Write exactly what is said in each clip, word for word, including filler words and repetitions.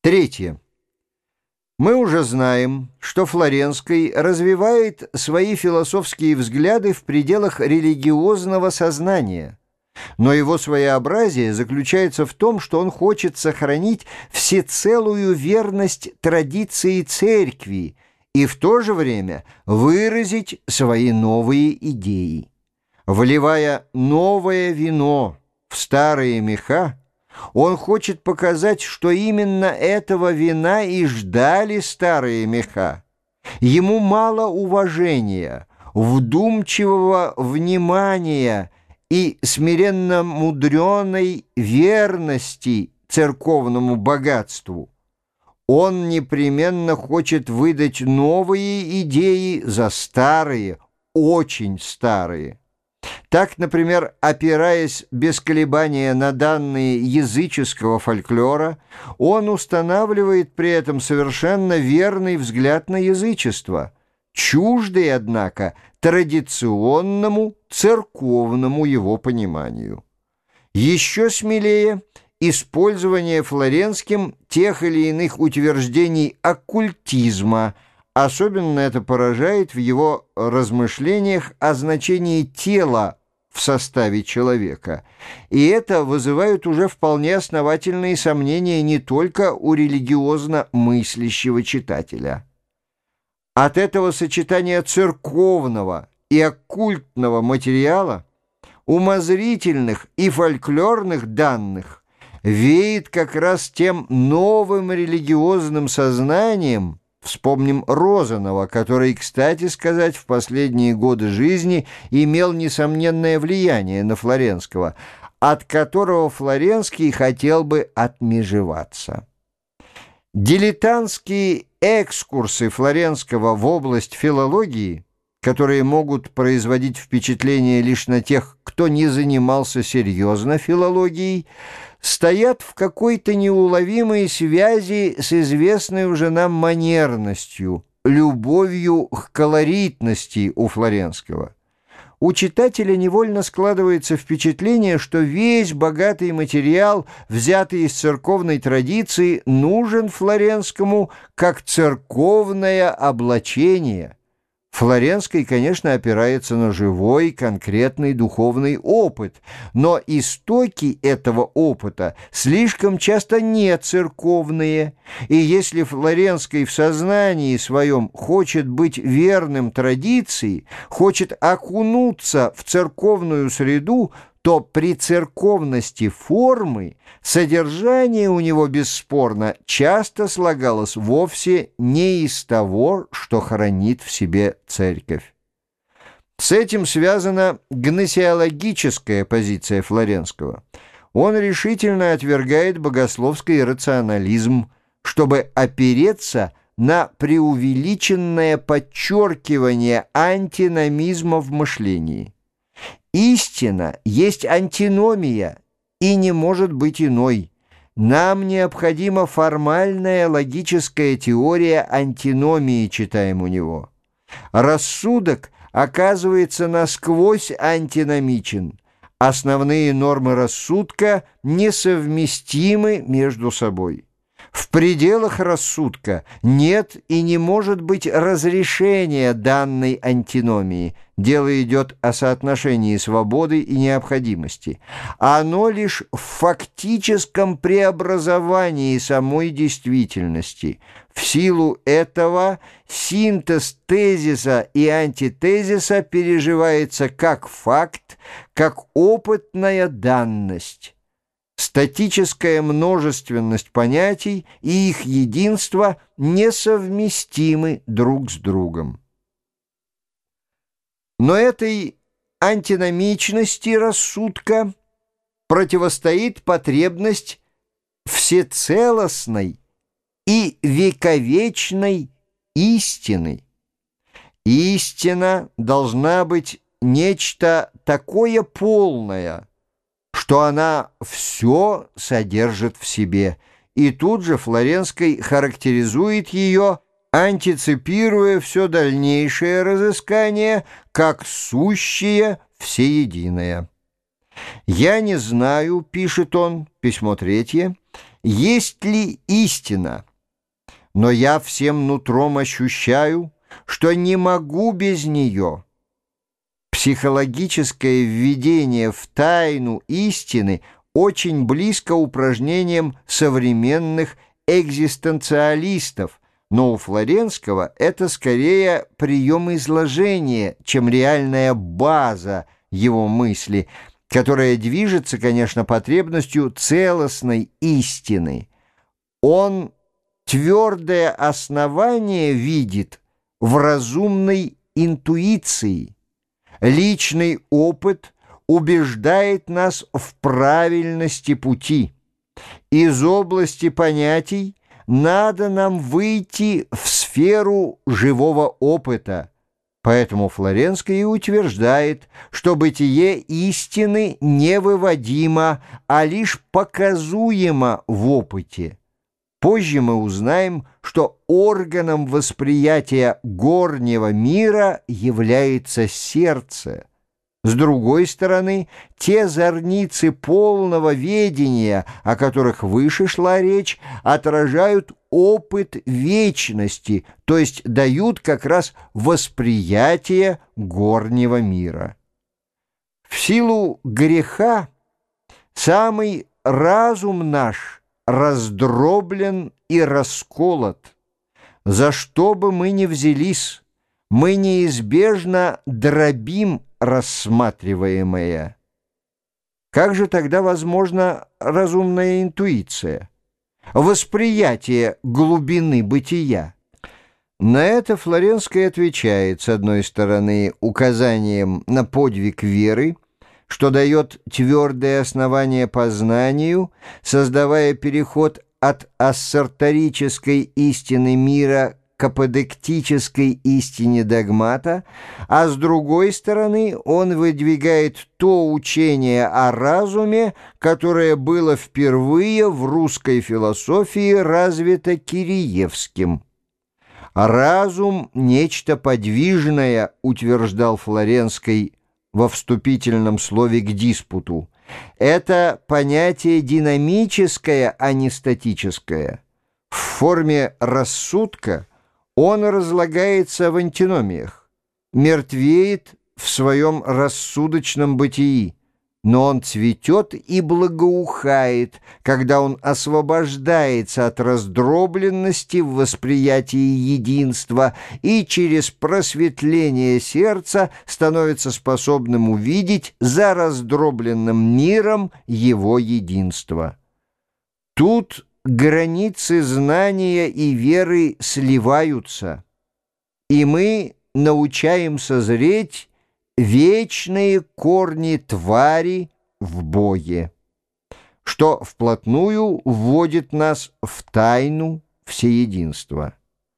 Третье. Мы уже знаем, что Флоренский развивает свои философские взгляды в пределах религиозного сознания, но его своеобразие заключается в том, что он хочет сохранить всецелую верность традиции церкви и в то же время выразить свои новые идеи. Вливая новое вино в старые меха, он хочет показать, что именно этого вина и ждали старые меха. Ему мало уважения, вдумчивого внимания и смиренно мудреной верности церковному богатству. Он непременно хочет выдать новые идеи за старые, очень старые. Так, например, опираясь без колебания на данные языческого фольклора, он устанавливает при этом совершенно верный взгляд на язычество, чуждый, однако, традиционному церковному его пониманию. Еще смелее использование Флоренским тех или иных утверждений оккультизма. Особенно это поражает в его размышлениях о значении тела в составе человека, и это вызывает уже вполне основательные сомнения не только у религиозно мыслящего читателя. От этого сочетания церковного и оккультного материала, умозрительных и фольклорных данных, веет как раз тем новым религиозным сознанием. Вспомним Розанова, который, кстати сказать, в последние годы жизни имел несомненное влияние на Флоренского, от которого Флоренский хотел бы отмежеваться. Дилетантские экскурсы Флоренского в область филологии, которые могут производить впечатление лишь на тех, кто не занимался серьезно филологией, стоят в какой-то неуловимой связи с известной уже нам манерностью, любовью к колоритности у Флоренского. У читателя невольно складывается впечатление, что весь богатый материал, взятый из церковной традиции, нужен Флоренскому как церковное облачение. Флоренский, конечно, опирается на живой, конкретный духовный опыт, но истоки этого опыта слишком часто не церковные, и если Флоренский в сознании своем хочет быть верным традиции, хочет окунуться в церковную среду, то при церковности формы содержание у него, бесспорно, часто слагалось вовсе не из того, что хранит в себе церковь. С этим связана гносеологическая позиция Флоренского. Он решительно отвергает богословский рационализм, чтобы опереться на преувеличенное подчеркивание антиномизма в мышлении. Истина есть антиномия и не может быть иной. Нам необходима формальная логическая теория антиномии, читаем у него. Рассудок оказывается насквозь антиномичен. Основные нормы рассудка несовместимы между собой. В пределах рассудка нет и не может быть разрешения данной антиномии. Дело идет о соотношении свободы и необходимости. Оно лишь в фактическом преобразовании самой действительности. В силу этого синтез тезиса и антитезиса переживается как факт, как опытная данность. Статическая множественность понятий и их единство несовместимы друг с другом. Но этой антиномичности рассудка противостоит потребность всецелостной и вековечной истины. Истина должна быть нечто такое полное, что она все содержит в себе, и тут же Флоренский характеризует ее, антиципируя все дальнейшее разыскание как сущее всеединое. «Я не знаю, — пишет он, письмо третье, — есть ли истина, но я всем нутром ощущаю, что не могу без нее. Психологическое введение в тайну истины очень близко упражнениям современных экзистенциалистов, но у Флоренского это скорее прием изложения, чем реальная база его мысли, которая движется, конечно, потребностью целостной истины. Он твердое основание видит в разумной интуиции. Личный опыт убеждает нас в правильности пути. Из области понятий надо нам выйти в сферу живого опыта. Поэтому Флоренский и утверждает, что бытие истины невыводимо, а лишь показуемо в опыте. Позже мы узнаем, что органом восприятия горнего мира является сердце. С другой стороны, те зорницы полного ведения, о которых выше шла речь, отражают опыт вечности, то есть дают как раз восприятие горнего мира. В силу греха самый разум наш раздроблен и расколот. За что бы мы ни взялись, мы неизбежно дробим рассматриваемое. Как же тогда возможна разумная интуиция, восприятие глубины бытия? На это Флоренский отвечает, с одной стороны, указанием на подвиг веры, что дает твердое основание познанию, создавая переход от ассерторической истины мира к аподектической истине догмата, а с другой стороны он выдвигает то учение о разуме, которое было впервые в русской философии развито Киреевским. «Разум — нечто подвижное», утверждал Флоренский во вступительном слове к диспуту. Это понятие динамическое, а не статическое. В форме рассудка он разлагается в антиномиях, мертвеет в своем рассудочном бытии, но он цветет и благоухает, когда он освобождается от раздробленности в восприятии единства и через просветление сердца становится способным увидеть за раздробленным миром его единство. Тут границы знания и веры сливаются, и мы научаемся зреть вечные корни твари в Боге, что вплотную вводит нас в тайну всеединства.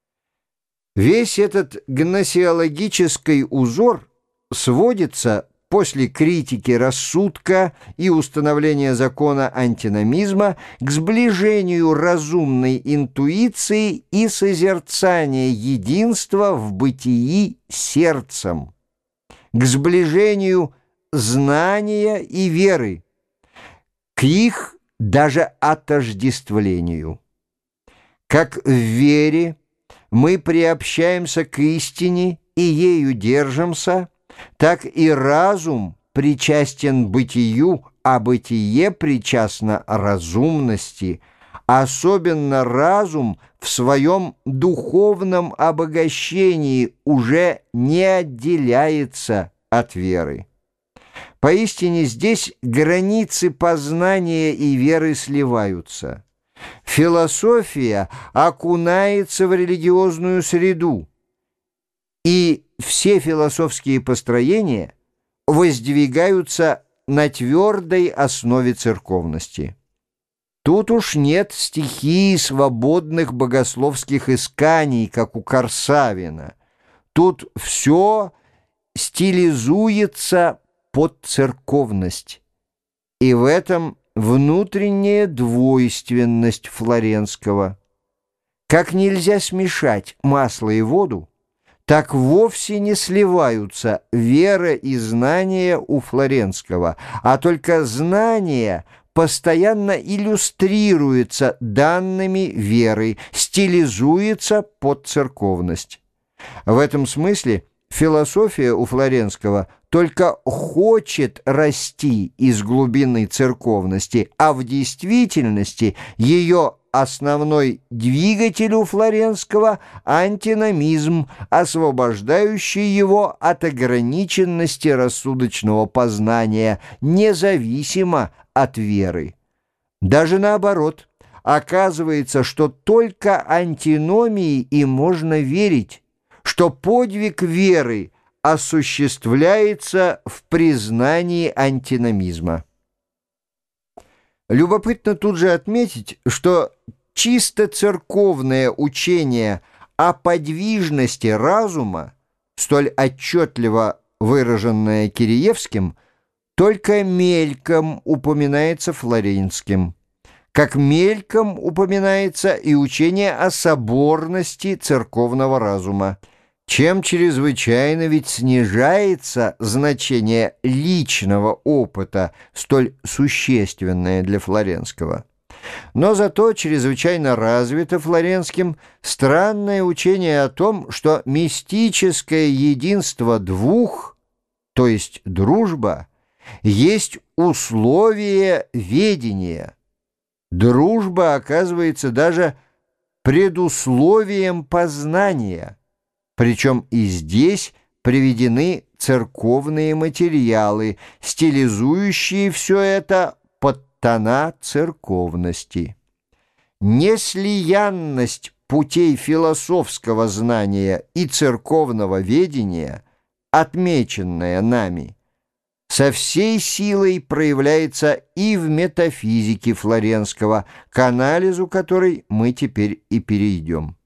Весь этот гносеологический узор сводится после критики рассудка и установления закона антиномизма к сближению разумной интуиции и созерцания единства в бытии сердцем, к сближению знания и веры, к их даже отождествлению. Как в вере мы приобщаемся к истине и ею держимся, так и разум причастен бытию, а бытие причастно разумности, особенно разум в своем духовном обогащении уже не отделяется от веры. Поистине здесь границы познания и веры сливаются. Философия окунается в религиозную среду, и все философские построения воздвигаются на твердой основе церковности. Тут уж нет стихии свободных богословских исканий, как у Корсавина. Тут все стилизуется под церковность. И в этом внутренняя двойственность Флоренского. Как нельзя смешать масло и воду, так вовсе не сливаются вера и знание у Флоренского, а только знание постоянно иллюстрируется данными веры, стилизуется под церковность. В этом смысле философия у Флоренского только хочет расти из глубины церковности, а в действительности ее основной двигатель у Флоренского – антиномизм, освобождающий его от ограниченности рассудочного познания, независимо от веры. Даже наоборот, оказывается, что только антиномии и можно верить, что подвиг веры осуществляется в признании антиномизма. Любопытно тут же отметить, что чисто церковное учение о подвижности разума, столь отчетливо выраженное Киреевским, только мельком упоминается Флоренским, как мельком упоминается и учение о соборности церковного разума, чем чрезвычайно ведь снижается значение личного опыта, столь существенное для Флоренского. Но зато чрезвычайно развито Флоренским странное учение о том, что мистическое единство двух, то есть дружба, есть условие ведения. Дружба оказывается даже предусловием познания. Причем и здесь приведены церковные материалы, стилизующие все это под тона церковности. Неслиянность путей философского знания и церковного ведения, отмеченная нами, со всей силой проявляется и в метафизике Флоренского, к анализу которой мы теперь и перейдем.